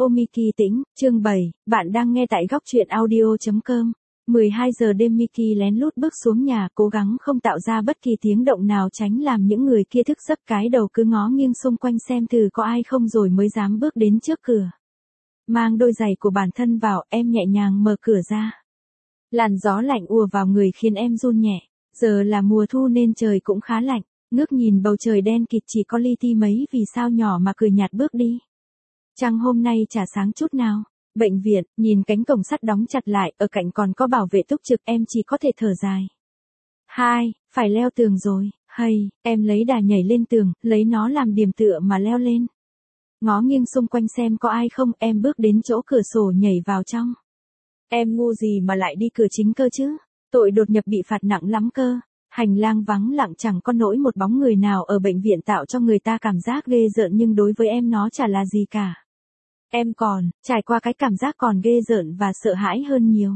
Miki tĩnh, chương 7, bạn đang nghe tại góc truyện audio.com. 12 giờ đêm Miki lén lút bước xuống nhà, cố gắng không tạo ra bất kỳ tiếng động nào tránh làm những người kia thức giấc, cái đầu cứ ngó nghiêng xung quanh xem thử có ai không rồi mới dám bước đến trước cửa. Mang đôi giày của bản thân vào, em nhẹ nhàng mở cửa ra. Làn gió lạnh ùa vào người khiến em run nhẹ, giờ là mùa thu nên trời cũng khá lạnh, ngước nhìn bầu trời đen kịt chỉ có li ti mấy vì sao nhỏ mà cười nhạt bước đi. Trăng hôm nay chả sáng chút nào. Bệnh viện, nhìn cánh cổng sắt đóng chặt lại, ở cạnh còn có bảo vệ túc trực, em chỉ có thể thở dài. Phải leo tường rồi, em lấy đà nhảy lên tường, lấy nó làm điểm tựa mà leo lên. Ngó nghiêng xung quanh xem có ai không, em bước đến chỗ cửa sổ nhảy vào trong. Em ngu gì mà lại đi cửa chính cơ chứ, tội đột nhập bị phạt nặng lắm cơ. Hành lang vắng lặng chẳng có nỗi một bóng người nào ở bệnh viện tạo cho người ta cảm giác ghê rợn, nhưng đối với em nó chả là gì cả. Em còn, trải qua cái cảm giác còn ghê rợn và sợ hãi hơn nhiều.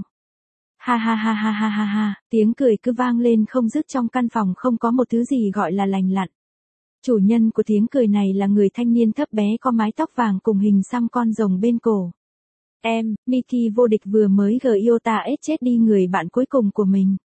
Ha, tiếng cười cứ vang lên không dứt trong căn phòng, không có một thứ gì gọi là lành lặn. Chủ nhân của tiếng cười này là người thanh niên thấp bé có mái tóc vàng cùng hình xăm con rồng bên cổ. Miki vô địch vừa mới Gyota ết chết đi người bạn cuối cùng của mình.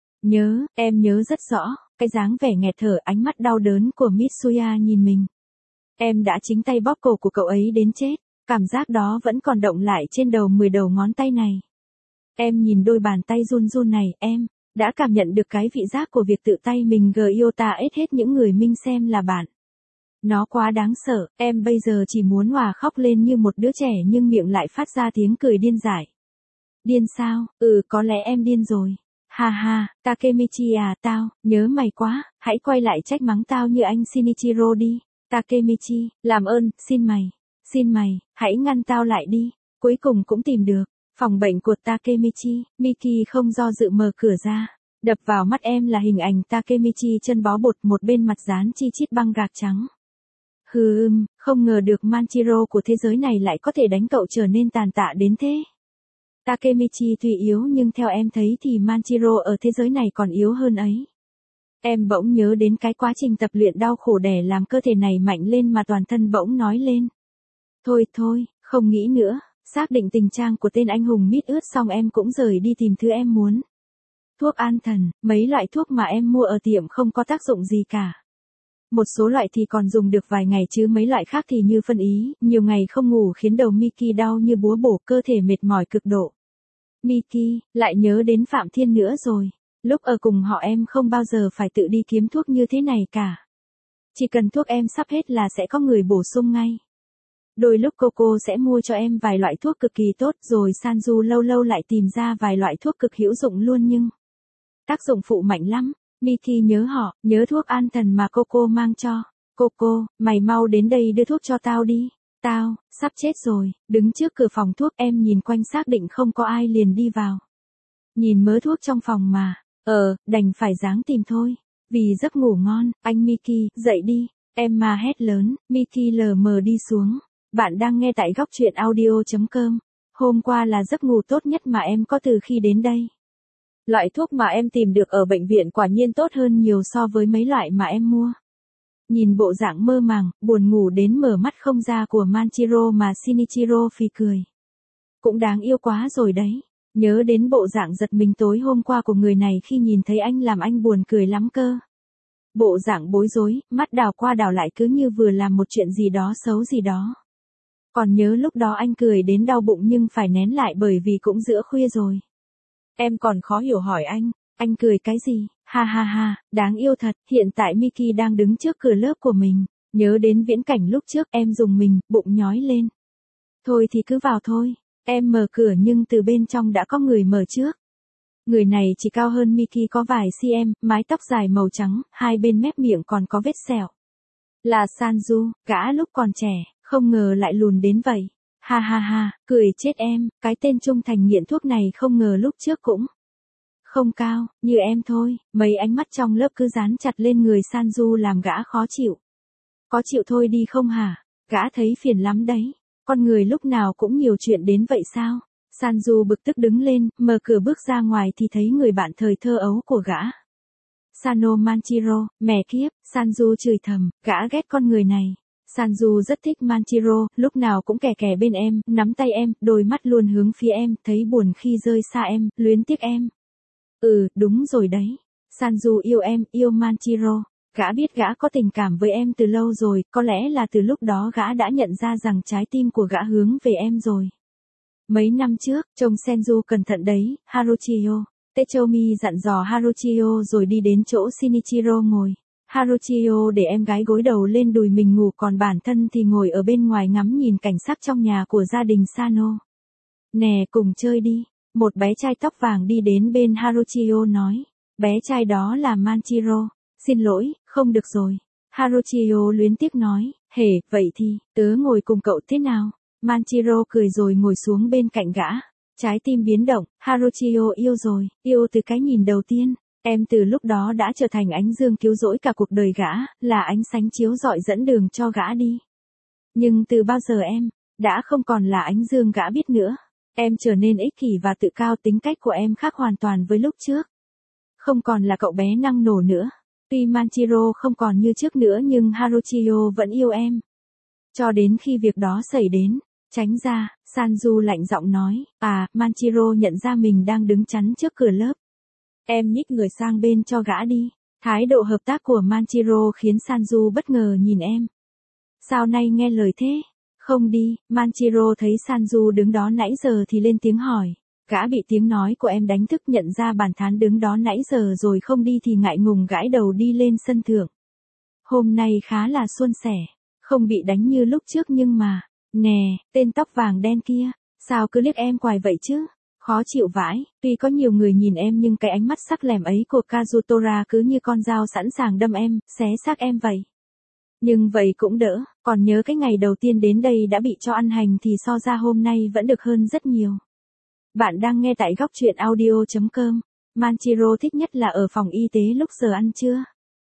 Em nhớ rất rõ, cái dáng vẻ nghẹt thở, ánh mắt đau đớn của Mitsuya nhìn mình. Em đã chính tay bóp cổ của cậu ấy đến chết. Cảm giác đó vẫn còn động lại trên đầu 10 đầu ngón tay này. Em nhìn đôi bàn tay run run này, em đã cảm nhận được cái vị giác của việc tự tay mình Gyota ết hết những người mình xem là bạn. Nó quá đáng sợ, em bây giờ chỉ muốn òa khóc lên như một đứa trẻ nhưng miệng lại phát ra tiếng cười điên dại. Điên sao? Có lẽ em điên rồi. Takemichi à, tao nhớ mày quá, hãy quay lại trách mắng tao như anh Shinichiro đi. Takemichi, làm ơn, xin mày, hãy ngăn tao lại đi. Cuối cùng cũng tìm được phòng bệnh của Takemichi. Miki không do dự mở cửa ra. Đập vào mắt em là hình ảnh Takemichi chân bó bột, một bên mặt dán chi chít băng gạc trắng. Không ngờ được Manchiro của thế giới này lại có thể đánh cậu trở nên tàn tạ đến thế. Takemichi tuy yếu nhưng theo em thấy thì Manchiro ở thế giới này còn yếu hơn ấy. Em bỗng nhớ đến cái quá trình tập luyện đau khổ để làm cơ thể này mạnh lên mà toàn thân bỗng nói lên. Thôi, không nghĩ nữa, xác định tình trạng của tên anh hùng mít ướt xong em cũng rời đi tìm thứ em muốn. Thuốc an thần, mấy loại thuốc mà em mua ở tiệm không có tác dụng gì cả. Một số loại thì còn dùng được vài ngày chứ mấy loại khác thì như phân ý, nhiều ngày không ngủ khiến đầu Miki đau như búa bổ, cơ thể mệt mỏi cực độ. Miki, lại nhớ đến Phạm Thiên nữa rồi. Lúc ở cùng họ em không bao giờ phải tự đi kiếm thuốc như thế này cả. Chỉ cần thuốc em sắp hết là sẽ có người bổ sung ngay. Đôi lúc Coco sẽ mua cho em vài loại thuốc cực kỳ tốt, rồi Sanju lâu lâu lại tìm ra vài loại thuốc cực hữu dụng luôn nhưng tác dụng phụ mạnh lắm. Miki nhớ thuốc an thần mà Coco mang cho. Coco, mày mau đến đây đưa thuốc cho tao đi. Tao, sắp chết rồi. Đứng trước cửa phòng thuốc em nhìn quanh xác định không có ai liền đi vào. Nhìn mớ thuốc trong phòng mà. Đành phải ráng tìm thôi. Vì giấc ngủ ngon, anh Miki, dậy đi. Em mà hét lớn, Miki lờ mờ đi xuống. Bạn đang nghe tại góc truyện audio.com. Hôm qua là giấc ngủ tốt nhất mà em có từ khi đến đây. Loại thuốc mà em tìm được ở bệnh viện quả nhiên tốt hơn nhiều so với mấy loại mà em mua. Nhìn bộ dạng mơ màng, buồn ngủ đến mở mắt không ra của Manchiro mà Shinichiro phì cười. Cũng đáng yêu quá rồi đấy. Nhớ đến bộ dạng giật mình tối hôm qua của người này khi nhìn thấy anh làm anh buồn cười lắm cơ. Bộ dạng bối rối, mắt đảo qua đảo lại cứ như vừa làm một chuyện gì đó xấu gì đó. Còn nhớ lúc đó anh cười đến đau bụng nhưng phải nén lại bởi vì cũng giữa khuya rồi. Em còn khó hiểu hỏi anh cười cái gì? Ha, đáng yêu thật. Hiện tại Miki đang đứng trước cửa lớp của mình. Nhớ đến viễn cảnh lúc trước em dùng mình, bụng nhói lên. Thôi thì cứ vào thôi. Em mở cửa nhưng từ bên trong đã có người mở trước. Người này chỉ cao hơn Miki có vài cm, mái tóc dài màu trắng, hai bên mép miệng còn có vết sẹo. Là Sanju, gã lúc còn trẻ, không ngờ lại lùn đến vậy. Ha, cười chết em, cái tên trung thành nghiện thuốc này không ngờ lúc trước cũng không cao, như em thôi. Mấy ánh mắt trong lớp cứ dán chặt lên người Sanju làm gã khó chịu. Có chịu thôi đi không hả? Gã thấy phiền lắm đấy. Con người lúc nào cũng nhiều chuyện đến vậy sao? Sanju bực tức đứng lên, mở cửa bước ra ngoài thì thấy người bạn thời thơ ấu của gã. Sano Manchiro, mẹ kiếp, Sanju chửi thầm, gã ghét con người này. Sanju rất thích Manchiro, lúc nào cũng kè kè bên em, nắm tay em, đôi mắt luôn hướng phía em, thấy buồn khi rời xa em, luyến tiếc em. Đúng rồi đấy. Sanju yêu em, yêu Manchiro. Gã biết gã có tình cảm với em từ lâu rồi, có lẽ là từ lúc đó gã đã nhận ra rằng trái tim của gã hướng về em rồi. Mấy năm trước, trông Senju cẩn thận đấy, Haruchiyo. Techomi dặn dò Haruchiyo rồi đi đến chỗ Shinichiro ngồi. Haruchiyo để em gái gối đầu lên đùi mình ngủ, còn bản thân thì ngồi ở bên ngoài ngắm nhìn cảnh sắc trong nhà của gia đình Sano. Nè, cùng chơi đi. Một bé trai tóc vàng đi đến bên Haruchiyo nói. Bé trai đó là Manchiro. Xin lỗi, không được rồi. Haruchiyo luyến tiếc nói. Vậy thì, tớ ngồi cùng cậu thế nào? Manchiro cười rồi ngồi xuống bên cạnh gã. Trái tim biến động, Haruchiyo yêu rồi, yêu từ cái nhìn đầu tiên. Em từ lúc đó đã trở thành ánh dương cứu rỗi cả cuộc đời gã, là ánh sáng chiếu rọi dẫn đường cho gã đi. Nhưng từ bao giờ em, đã không còn là ánh dương gã biết nữa. Em trở nên ích kỷ và tự cao, tính cách của em khác hoàn toàn với lúc trước. Không còn là cậu bé năng nổ nữa. Tuy Manchiro không còn như trước nữa nhưng Haruchiyo vẫn yêu em. Cho đến khi việc đó xảy đến. Tránh ra, Sanju lạnh giọng nói. Manchiro nhận ra mình đang đứng chắn trước cửa lớp. Em nhích người sang bên cho gã đi. Thái độ hợp tác của Manchiro khiến Sanju bất ngờ nhìn em. Sao nay nghe lời thế? Không đi. Manchiro thấy Sanju đứng đó nãy giờ thì lên tiếng hỏi. Gã bị tiếng nói của em đánh thức, nhận ra bản thân đứng đó nãy giờ rồi không đi thì ngại ngùng gãi đầu đi lên sân thượng. Hôm nay khá là suôn sẻ. Không bị đánh như lúc trước nhưng mà. Nè, tên tóc vàng đen kia. Sao cứ liếc em hoài vậy chứ? Khó chịu vãi. Tuy có nhiều người nhìn em nhưng cái ánh mắt sắc lẻm ấy của Kazutora cứ như con dao sẵn sàng đâm em, xé xác em vậy. Nhưng vậy cũng đỡ. Còn nhớ cái ngày đầu tiên đến đây đã bị cho ăn hành thì so ra hôm nay vẫn được hơn rất nhiều. Bạn đang nghe tại góc truyện audio.com. Manchiro thích nhất là ở phòng y tế lúc giờ ăn trưa.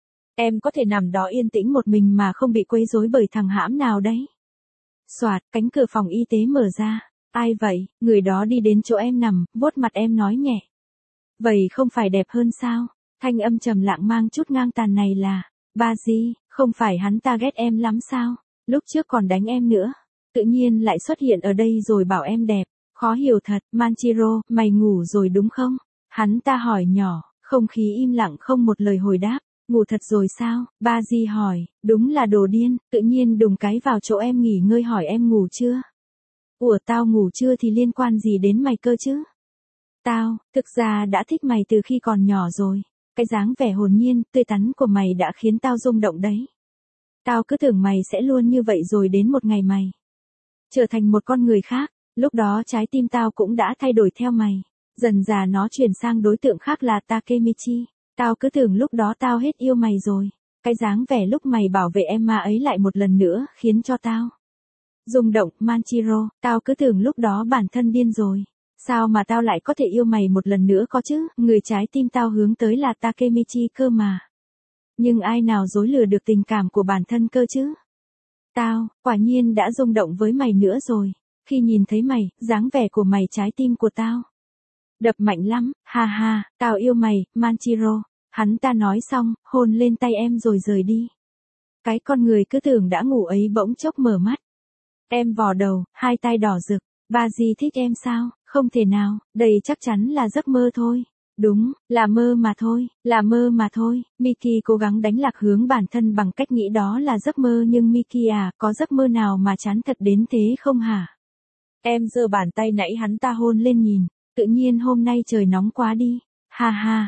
Em có thể nằm đó yên tĩnh một mình mà không bị quấy rối bởi thằng hãm nào đấy. Soạt, cánh cửa phòng y tế mở ra. Ai vậy? Người đó đi đến chỗ em nằm, vuốt mặt em nói nhẹ. Vậy không phải đẹp hơn sao? Thanh âm trầm lặng mang chút ngang tàn này là. Baji, không phải hắn ta ghét em lắm sao? Lúc trước còn đánh em nữa. Tự nhiên lại xuất hiện ở đây rồi bảo em đẹp. Khó hiểu thật. Manchiro, mày ngủ rồi đúng không? Hắn ta hỏi nhỏ, không khí im lặng không một lời hồi đáp. Ngủ thật rồi sao? Baji hỏi, đúng là đồ điên, tự nhiên đùng cái vào chỗ em nghỉ ngơi hỏi em ngủ chưa? Tao ngủ chưa thì liên quan gì đến mày cơ chứ? Tao, thực ra đã thích mày từ khi còn nhỏ rồi. Cái dáng vẻ hồn nhiên, tươi tắn của mày đã khiến tao rung động đấy. Tao cứ tưởng mày sẽ luôn như vậy rồi đến một ngày mày trở thành một con người khác, lúc đó trái tim tao cũng đã thay đổi theo mày. Dần dà nó chuyển sang đối tượng khác là Takemichi. Tao cứ tưởng lúc đó tao hết yêu mày rồi. Cái dáng vẻ lúc mày bảo vệ em mà ấy lại một lần nữa khiến cho tao rung động. Manchiro, tao cứ tưởng lúc đó bản thân điên rồi. Sao mà tao lại có thể yêu mày một lần nữa có chứ? Người trái tim tao hướng tới là Takemichi cơ mà. Nhưng ai nào dối lừa được tình cảm của bản thân cơ chứ? Tao, quả nhiên đã rung động với mày nữa rồi. Khi nhìn thấy mày, dáng vẻ của mày trái tim của tao đập mạnh lắm, ha ha, tao yêu mày, Manchiro. Hắn ta nói xong, hôn lên tay em rồi rời đi. Cái con người cứ tưởng đã ngủ ấy bỗng chốc mở mắt. Em vò đầu, hai tay đỏ rực. Baji thích em sao? Không thể nào, đây chắc chắn là giấc mơ thôi. Đúng, là mơ mà thôi, là mơ mà thôi. Miki cố gắng đánh lạc hướng bản thân bằng cách nghĩ đó là giấc mơ nhưng Miki có giấc mơ nào mà chán thật đến thế không hả? Em giơ bàn tay nãy hắn ta hôn lên nhìn. Tự nhiên hôm nay trời nóng quá đi. Ha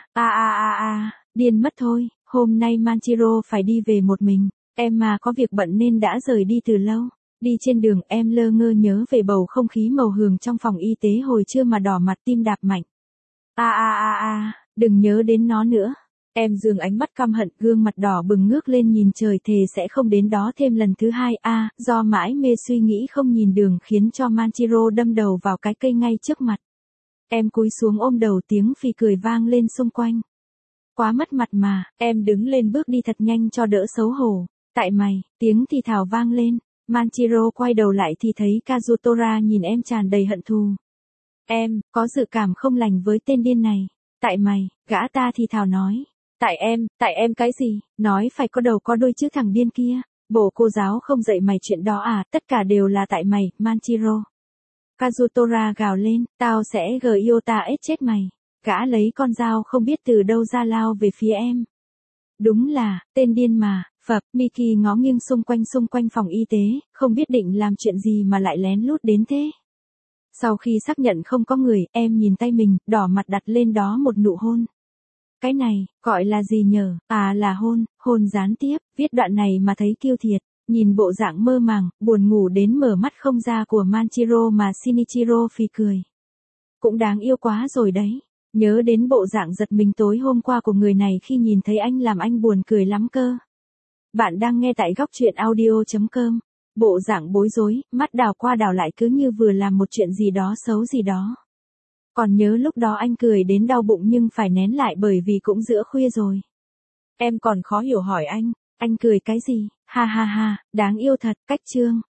ha, điên mất thôi, hôm nay Manchiro phải đi về một mình. Em mà có việc bận nên đã rời đi từ lâu. Đi trên đường em lơ ngơ nhớ về bầu không khí màu hường trong phòng y tế hồi trưa mà đỏ mặt tim đạp mạnh. Đừng nhớ đến nó nữa. Em dường ánh mắt căm hận, gương mặt đỏ bừng ngước lên nhìn trời, thề sẽ không đến đó thêm lần thứ hai. Do mãi mê suy nghĩ không nhìn đường khiến cho Manchiro đâm đầu vào cái cây ngay trước mặt. Em cúi xuống ôm đầu, tiếng phì cười vang lên xung quanh. Quá mất mặt mà. Em đứng lên bước đi thật nhanh cho đỡ xấu hổ. Tại mày, tiếng thì thào vang lên. Manchiro quay đầu lại thì thấy Kazutora nhìn em tràn đầy hận thù. Em, có dự cảm không lành với tên điên này. Tại mày, gã ta thì thào nói. Tại em cái gì? Nói phải có đầu có đuôi chứ thằng điên kia. Bộ cô giáo không dạy mày chuyện đó à, tất cả đều là tại mày, Manchiro. Kazutora gào lên, tao sẽ Gyota ết chết mày. Gã lấy con dao không biết từ đâu ra lao về phía em. Đúng là, tên điên mà, phập, Miki ngó nghiêng xung quanh phòng y tế, không biết định làm chuyện gì mà lại lén lút đến thế. Sau khi xác nhận không có người, em nhìn tay mình, đỏ mặt đặt lên đó một nụ hôn. Cái này, gọi là gì nhở? À là hôn gián tiếp, viết đoạn này mà thấy kiêu thiệt. Nhìn bộ dạng mơ màng, buồn ngủ đến mở mắt không ra của Manchiro mà Shinichiro phì cười. Cũng đáng yêu quá rồi đấy. Nhớ đến bộ dạng giật mình tối hôm qua của người này khi nhìn thấy anh làm anh buồn cười lắm cơ. Bạn đang nghe tại góc truyện audio.com. Bộ dạng bối rối, mắt đảo qua đảo lại cứ như vừa làm một chuyện gì đó xấu gì đó. Còn nhớ lúc đó anh cười đến đau bụng nhưng phải nén lại bởi vì cũng giữa khuya rồi. Em còn khó hiểu hỏi anh cười cái gì? Ha ha ha, đáng yêu thật, cách chương.